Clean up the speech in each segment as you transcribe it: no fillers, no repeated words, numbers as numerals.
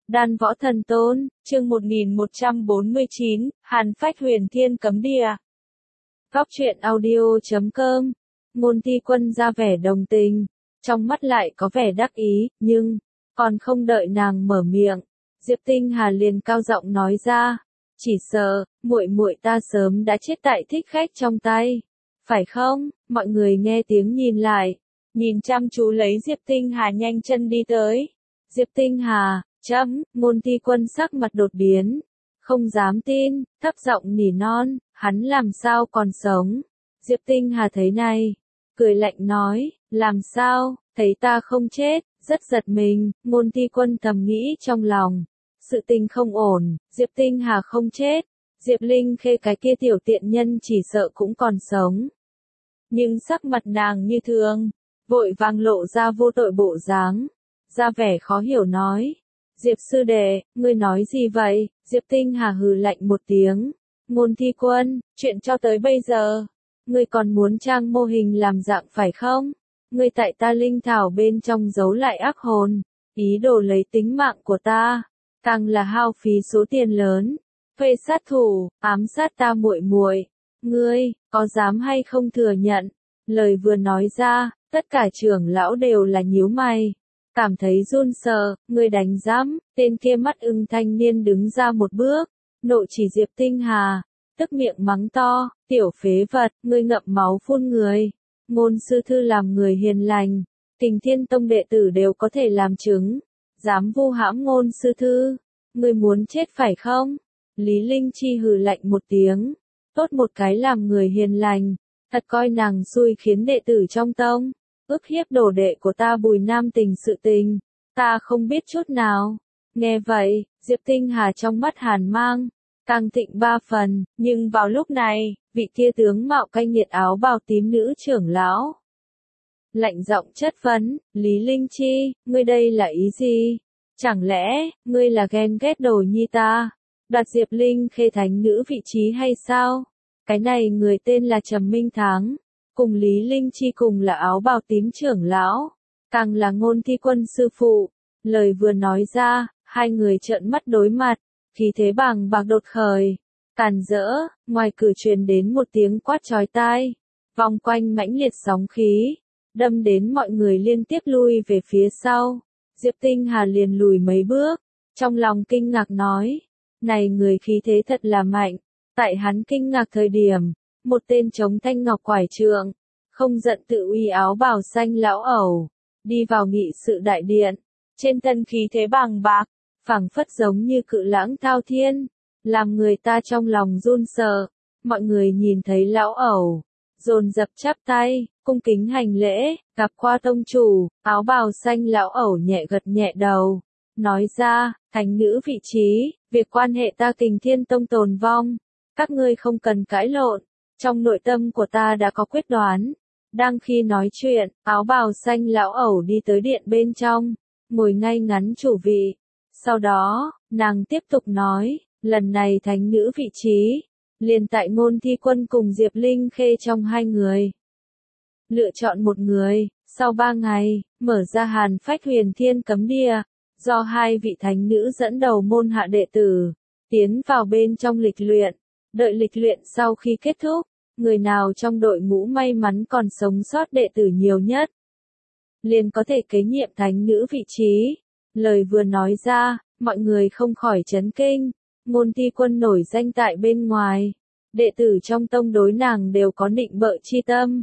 Đan Võ Thần Tôn, chương 1149, Hàn Phách Huyền Thiên Cấm Địa. Góc truyện audio.com. Ngôn Thi Quân ra vẻ đồng tình, trong mắt lại có vẻ đắc ý, nhưng còn không đợi nàng mở miệng, Diệp Tinh Hà liền cao giọng nói ra, chỉ sợ muội muội ta sớm đã chết tại thích khách trong tay, phải không? Mọi người nghe tiếng nhìn lại, nhìn chăm chú lấy Diệp Tinh Hà nhanh chân đi tới. Diệp Tinh Hà, Ngôn Thi Quân sắc mặt đột biến, không dám tin, thấp giọng nỉ non, hắn làm sao còn sống? Diệp Tinh Hà thấy này, cười lạnh nói, làm sao, thấy ta không chết, rất giật mình. Ngôn Thi Quân thầm nghĩ trong lòng, sự tình không ổn, Diệp Tinh Hà không chết, Diệp Linh Khê cái kia tiểu tiện nhân chỉ sợ cũng còn sống. Nhưng sắc mặt nàng như thường, vội vàng lộ ra vô tội bộ dáng, ra vẻ khó hiểu nói, Diệp sư đệ, ngươi nói gì vậy? Diệp Tinh Hà hừ lạnh một tiếng, Ngôn Thi Quân, chuyện cho tới bây giờ, ngươi còn muốn trang mô hình làm dạng phải không? Ngươi tại ta linh thảo bên trong giấu lại ác hồn, ý đồ lấy tính mạng của ta, càng là hao phí số tiền lớn, thuê sát thủ, ám sát ta muội muội, ngươi có dám hay không thừa nhận? Lời vừa nói ra, tất cả trưởng lão đều là nhíu mày, cảm thấy run sợ. Ngươi đánh giám? Tên kia mắt ưng thanh niên đứng ra một bước, nộ chỉ Diệp Tinh Hà, tức miệng mắng to, tiểu phế vật, ngươi ngậm máu phun người. Ngôn sư thư làm người hiền lành, Kình Thiên Tông đệ tử đều có thể làm chứng, dám vu hãm ngôn sư thư, ngươi muốn chết phải không? Lý Linh Chi hừ lạnh một tiếng, tốt một cái làm người hiền lành, thật coi nàng xui khiến đệ tử trong tông, ức hiếp đồ đệ của ta Bùi Nam Tình sự tình, ta không biết chút nào. Nghe vậy, Diệp Tinh Hà trong mắt hàn mang, càng thịnh ba phần, nhưng vào lúc này, vị kia tướng mạo canh nghiệt áo bào tím nữ trưởng lão lạnh giọng chất vấn, Lý Linh Chi, ngươi đây là ý gì? Chẳng lẽ, ngươi là ghen ghét đồ nhi ta, đoạt Diệp Linh Khê thánh nữ vị trí hay sao? Cái này người tên là Trầm Minh Thắng, cùng Lý Linh Chi cùng là áo bào tím trưởng lão, càng là Ngôn Thi Quân sư phụ. Lời vừa nói ra, hai người trợn mắt đối mặt, khí thế bàng bạc đột khởi, càn rỡ, ngoài cửa truyền đến một tiếng quát chói tai, vòng quanh mãnh liệt sóng khí, đâm đến mọi người liên tiếp lui về phía sau. Diệp Tinh Hà liền lùi mấy bước, trong lòng kinh ngạc nói, này người khí thế thật là mạnh. Tại hắn kinh ngạc thời điểm, một tên chống thanh ngọc quải trượng, không giận tự uy áo bào xanh lão ẩu, đi vào nghị sự đại điện, trên thân khí thế bàng bạc, phảng phất giống như cự lãng thao thiên, làm người ta trong lòng run sợ. Mọi người nhìn thấy lão ẩu, dồn dập chắp tay, cung kính hành lễ, gặp qua tông chủ. Áo bào xanh lão ẩu nhẹ gật nhẹ đầu, nói ra, thánh nữ vị trí, việc quan hệ ta Kình Thiên Tông tồn vong, các ngươi không cần cãi lộn, trong nội tâm của ta đã có quyết đoán. Đang khi nói chuyện, áo bào xanh lão ẩu đi tới điện bên trong, ngồi ngay ngắn chủ vị. Sau đó, nàng tiếp tục nói, lần này thánh nữ vị trí, liền tại Ngôn Thi Quân cùng Diệp Linh Khê trong hai người. Lựa chọn một người, sau 3 ngày, mở ra Hàn Phách Huyền Thiên Cấm Địa, do hai vị thánh nữ dẫn đầu môn hạ đệ tử, tiến vào bên trong lịch luyện. Đợi lịch luyện sau khi kết thúc, người nào trong đội ngũ may mắn còn sống sót đệ tử nhiều nhất, liền có thể kế nhiệm thánh nữ vị trí. Lời vừa nói ra, mọi người không khỏi chấn kinh. Ngôn Thi Quân nổi danh tại bên ngoài, đệ tử trong tông đối nàng đều có nịnh bợ chi tâm.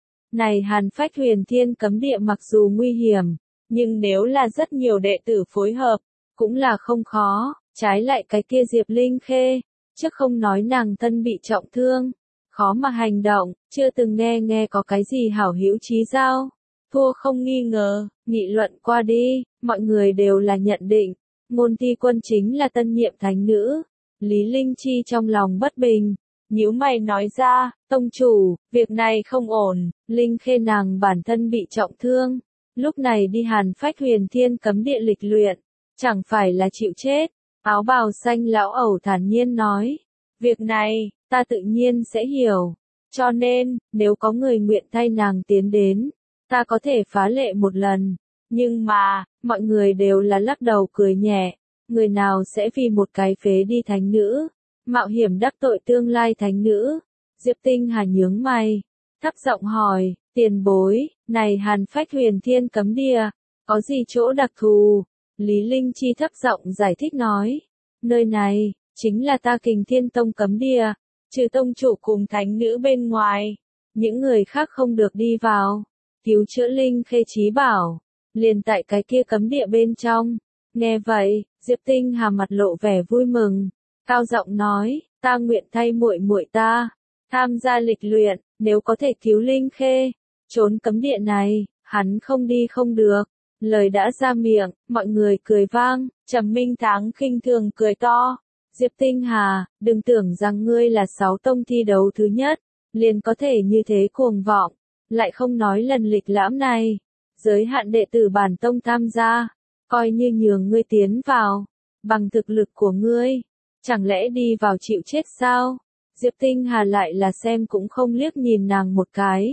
Này Hàn Phách Huyền Thiên Cấm Địa mặc dù nguy hiểm, nhưng nếu là rất nhiều đệ tử phối hợp, cũng là không khó. Trái lại cái kia Diệp Linh Khê, trước không nói nàng thân bị trọng thương, khó mà hành động, chưa từng nghe có cái gì hảo hữu chí giao, thua không nghi ngờ. Nghị luận qua đi, mọi người đều là nhận định, Ngôn Thi Quân chính là tân nhiệm thánh nữ. Lý Linh Chi trong lòng bất bình, nhíu mày nói ra, tông chủ, việc này không ổn, Linh Khê nàng bản thân bị trọng thương, lúc này đi Hàn Phách Huyền Thiên Cấm Địa lịch luyện, chẳng phải là chịu chết. Áo bào xanh lão ẩu thản nhiên nói, việc này, ta tự nhiên sẽ hiểu, cho nên, nếu có người nguyện thay nàng tiến đến, ta có thể phá lệ một lần. Nhưng mà, mọi người đều là lắc đầu cười nhẹ, người nào sẽ vì một cái phế đi thánh nữ, mạo hiểm đắc tội tương lai thánh nữ? Diệp Tinh Hà nhướng mày, thấp giọng hỏi, tiền bối, này Hàn Phách Huyền Thiên Cấm Địa, có gì chỗ đặc thù? Lý Linh Chi thấp giọng giải thích nói, nơi này, chính là ta Kình Thiên Tông cấm địa, trừ tông chủ cùng thánh nữ bên ngoài, những người khác không được đi vào, cứu chữa linh khê chí bảo, liền tại cái kia cấm địa bên trong. Nghe vậy, Diệp Tinh Hà mặt lộ vẻ vui mừng, cao giọng nói, ta nguyện thay muội muội ta tham gia lịch luyện, nếu có thể cứu linh khê, trốn cấm địa này, hắn không đi không được. Lời đã ra miệng, mọi người cười vang, Trầm Minh Thắng khinh thường cười to. Diệp Tinh Hà, đừng tưởng rằng ngươi là 6 tông thi đấu thứ nhất, liền có thể như thế cuồng vọng, lại không nói lần lịch lãm này, giới hạn đệ tử bản tông tham gia, coi như nhường ngươi tiến vào, bằng thực lực của ngươi, chẳng lẽ đi vào chịu chết sao? Diệp Tinh Hà lại là xem cũng không liếc nhìn nàng một cái.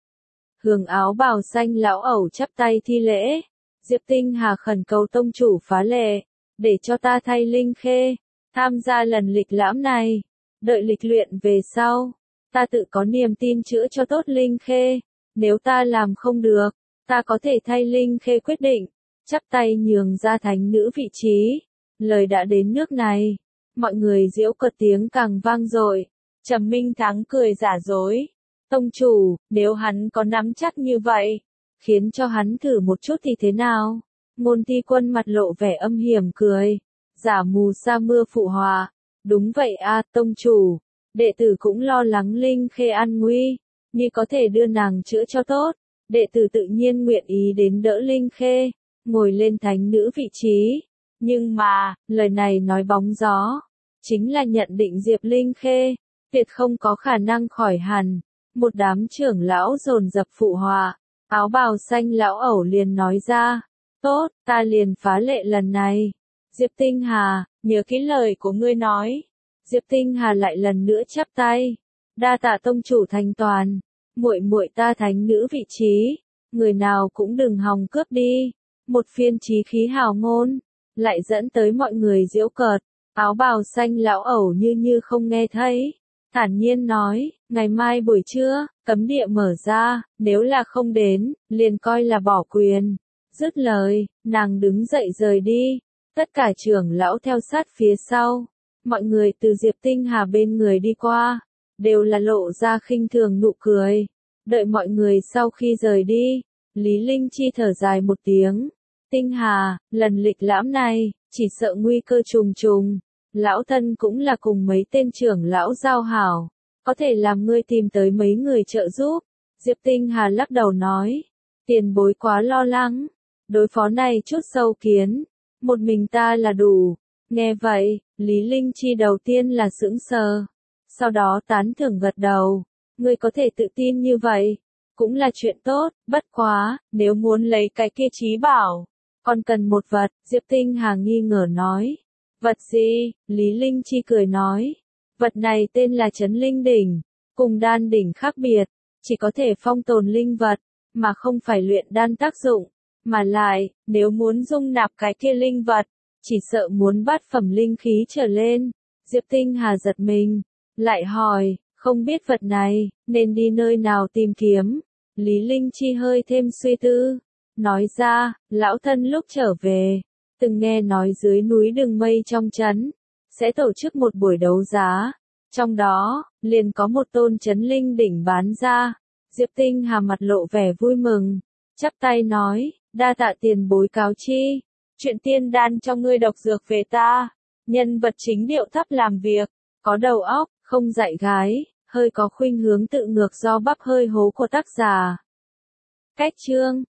Hường áo bào xanh lão ẩu chắp tay thi lễ, Diệp Tinh Hà khẩn cầu tông chủ phá lệ, để cho ta thay linh khê, tham gia lần lịch lãm này, đợi lịch luyện về sau, ta tự có niềm tin chữa cho tốt linh khê, nếu ta làm không được, ta có thể thay linh khê quyết định, chắp tay nhường ra thánh nữ vị trí. Lời đã đến nước này, mọi người giễu cợt tiếng càng vang dội. Trầm Minh Thắng cười giả dối, tông chủ, nếu hắn có nắm chắc như vậy, khiến cho hắn thử một chút thì thế nào? Ngôn Ti Quân mặt lộ vẻ âm hiểm cười, giả mù sa mưa phụ hòa, đúng vậy a, tông chủ, đệ tử cũng lo lắng linh khê an nguy, như có thể đưa nàng chữa cho tốt, đệ tử tự nhiên nguyện ý đến đỡ linh khê, ngồi lên thánh nữ vị trí. Nhưng mà, lời này nói bóng gió, chính là nhận định Diệp Linh Khê tuyệt không có khả năng khỏi hẳn. Một đám trưởng lão dồn dập phụ họa, áo bào xanh lão ẩu liền nói ra, tốt, ta liền phá lệ lần này. Diệp Tinh Hà, nhớ kỹ lời của ngươi nói. Diệp Tinh Hà lại lần nữa chắp tay, đa tạ tông chủ thành toàn, muội muội ta thánh nữ vị trí, người nào cũng đừng hòng cướp đi. Một phiên chí khí hào ngôn, lại dẫn tới mọi người giễu cợt. Áo bào xanh lão ẩu như không nghe thấy, thản nhiên nói, ngày mai buổi trưa, cấm địa mở ra, nếu là không đến, liền coi là bỏ quyền. Dứt lời, nàng đứng dậy rời đi, tất cả trưởng lão theo sát phía sau, mọi người từ Diệp Tinh Hà bên người đi qua, đều là lộ ra khinh thường nụ cười. Đợi mọi người sau khi rời đi, Lý Linh Chi thở dài một tiếng, Tinh Hà, lần lịch lãm này, chỉ sợ nguy cơ trùng trùng. Lão thân cũng là cùng mấy tên trưởng lão giao hảo, có thể làm ngươi tìm tới mấy người trợ giúp. Diệp Tinh Hà lắc đầu nói, tiền bối quá lo lắng, đối phó này chút sâu kiến, một mình ta là đủ. Nghe vậy, Lý Linh Chi đầu tiên là sững sờ, sau đó tán thưởng gật đầu, ngươi có thể tự tin như vậy, cũng là chuyện tốt, bất quá, nếu muốn lấy cái kia chí bảo, còn cần một vật. Diệp Tinh Hà nghi ngờ nói. Vật gì? Lý Linh Chi cười nói. Vật này tên là Chấn Linh Đỉnh, cùng đan đỉnh khác biệt, chỉ có thể phong tồn linh vật, mà không phải luyện đan tác dụng, mà lại, nếu muốn dung nạp cái kia linh vật, chỉ sợ muốn bát phẩm linh khí trở lên. Diệp Tinh Hà giật mình, lại hỏi, không biết vật này, nên đi nơi nào tìm kiếm? Lý Linh Chi hơi thêm suy tư, nói ra, lão thân lúc trở về, từng nghe nói dưới núi Đường Mây trong trấn sẽ tổ chức một buổi đấu giá, trong đó liền có một tôn Chấn Linh Đỉnh bán ra. Diệp Tinh Hà mặt lộ vẻ vui mừng, chắp tay nói, đa tạ tiền bối cáo chi, chuyện tiên đan cho ngươi độc dược về ta, nhân vật chính điệu thấp làm việc, có đầu óc, không dạy gái, hơi có khuynh hướng tự ngược do bắp hơi hố của tác giả. Cách chương